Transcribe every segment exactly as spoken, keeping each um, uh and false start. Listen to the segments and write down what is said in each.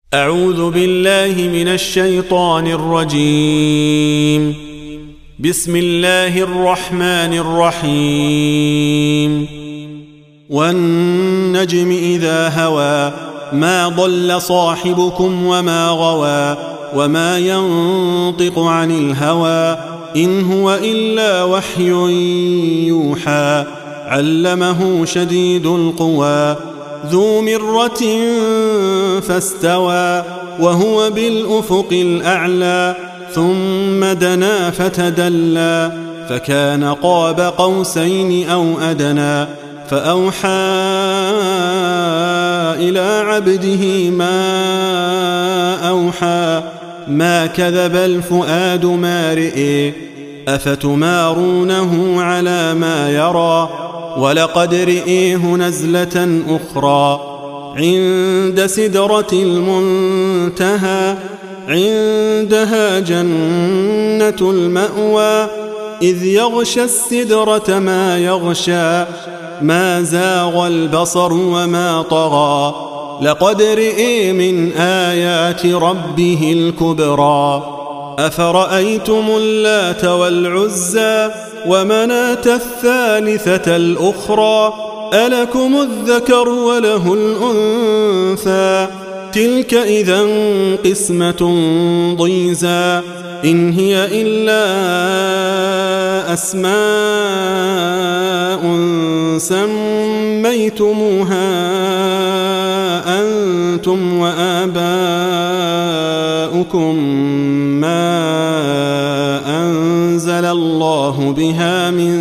أعوذ بالله من الشيطان الرجيم. بسم الله الرحمن الرحيم. والنجم إذا هوى ما ضل صاحبكم وما غوى وما ينطق عن الهوى إن هو إلا وحي يوحى علمه شديد القوى ذو مرة فاستوى وهو بالأفق الأعلى ثم دنا فتدلى فكان قاب قوسين أو أدنى فأوحى إلى عبده ما أوحى ما كذب الفؤاد ما رئي أفتمارونه على ما يرى ولقد رئيه نزلة أخرى عند سدرة المنتهى عندها جنة المأوى إذ يغشى السدرة ما يغشى ما زاغ البصر وما طغى لقد رئي من آيات ربه الكبرى أفرأيتم اللات والعزى ومناة الثالثة الأخرى ألكم الذكر وله الأنثى تلك إذا قسمة ضيزى إن هي إلا أسماء سميتموها أنتم وآباؤكم ما أنزل الله بها من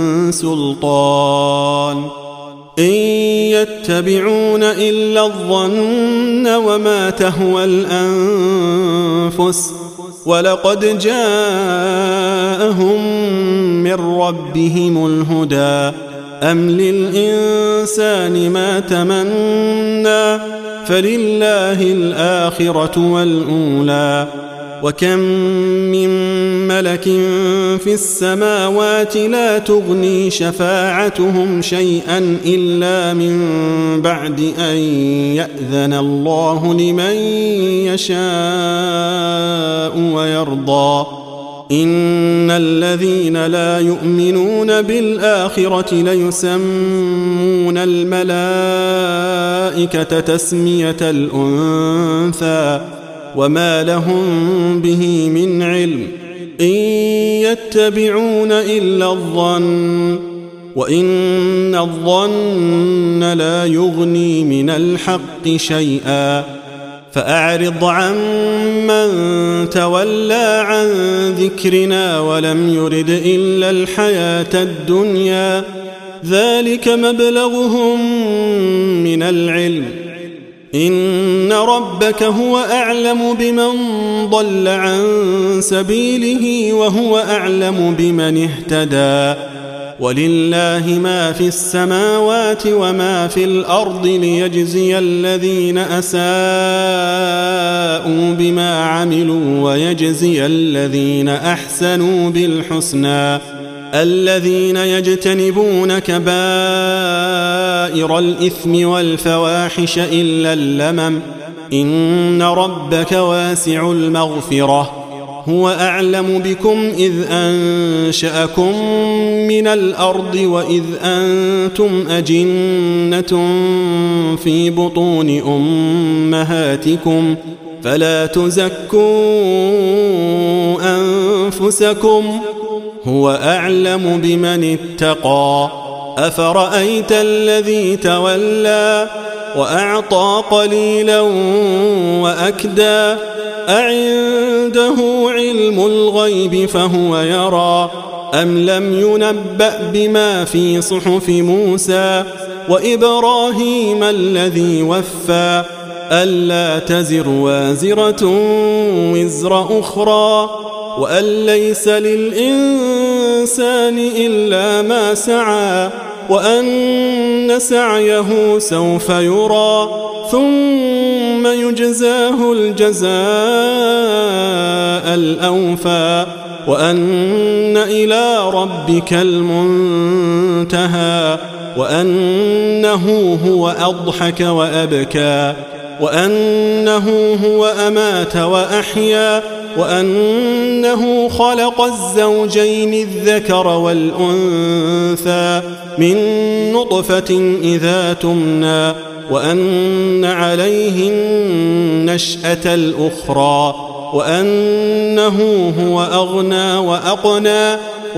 سلطان إن يتبعون إلا الظن وما تهوى الأنفس ولقد جاءهم من ربهم الهدى أم للإنسان ما تمنى فلله الآخرة والأولى وكم من ملك في السماوات لا تغني شفاعتهم شيئا إلا من بعد أن يأذن الله لمن يشاء ويرضى إن الذين لا يؤمنون بالآخرة ليسمون الملائكة تسمية الأنثى وما لهم به من علم إن يتبعون إلا الظن وإن الظن لا يغني من الحق شيئا فأعرض عن من تولى عن ذكرنا ولم يرد إلا الحياة الدنيا ذلك مبلغهم من العلم إن ربك هو أعلم بمن ضل عن سبيله وهو أعلم بمن اهتدى ولله ما في السماوات وما في الأرض ليجزي الذين أساءوا بما عملوا ويجزي الذين أحسنوا بالحسنى الذين يجتنبون كبائر الإثم والفواحش إلا اللمم إن ربك واسع المغفرة هو أعلم بكم إذ أنشأكم من الأرض وإذ أنتم أجنة في بطون أمهاتكم فلا تزكوا أنفسكم هو أعلم بمن اتقى أفرأيت الذي تولى وأعطى قليلا وأكدى أعنده علم الغيب فهو يرى أم لم ينبأ بما في صحف موسى وإبراهيم الذي وفى ألا تزر وازرة وزر أخرى وأن ليس للإنسان إلا ما سعى وأن سعيه سوف يرى ثم يجزاه الجزاء الأوفى وأن إلى ربك المنتهى وأنه هو أضحك وأبكى وأنه هو أمات وأحيا وأنه خلق الزوجين الذكر والأنثى من نطفة إذا تمنى وأن عليه النشأة الأخرى وأنه هو أغنى وأقنى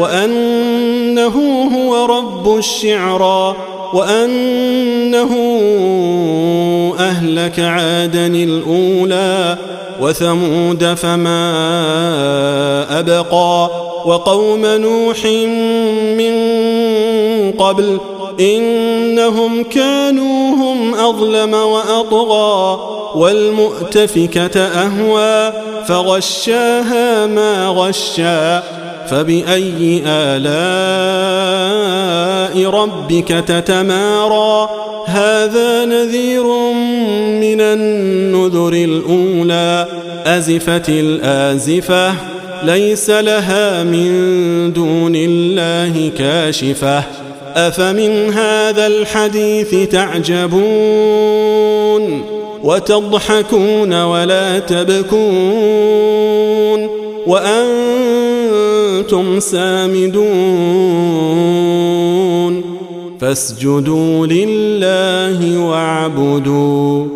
وأنه هو رب الشعرى وأنه أهلك عادا الأولى وثمود فما أبقى وقوم نوح من قبل إنهم كانوا هم أظلم وأطغى والمؤتفكة أهوى فغشاها ما غشا فبأي آلاء ربك تتمارى هذا نذير من النذر الأولى أزفت الآزفة ليس لها من دون الله كاشفة أفمن هذا الحديث تعجبون وتضحكون ولا تبكون وأنتم سامدون فاسجدوا لله واعبدوا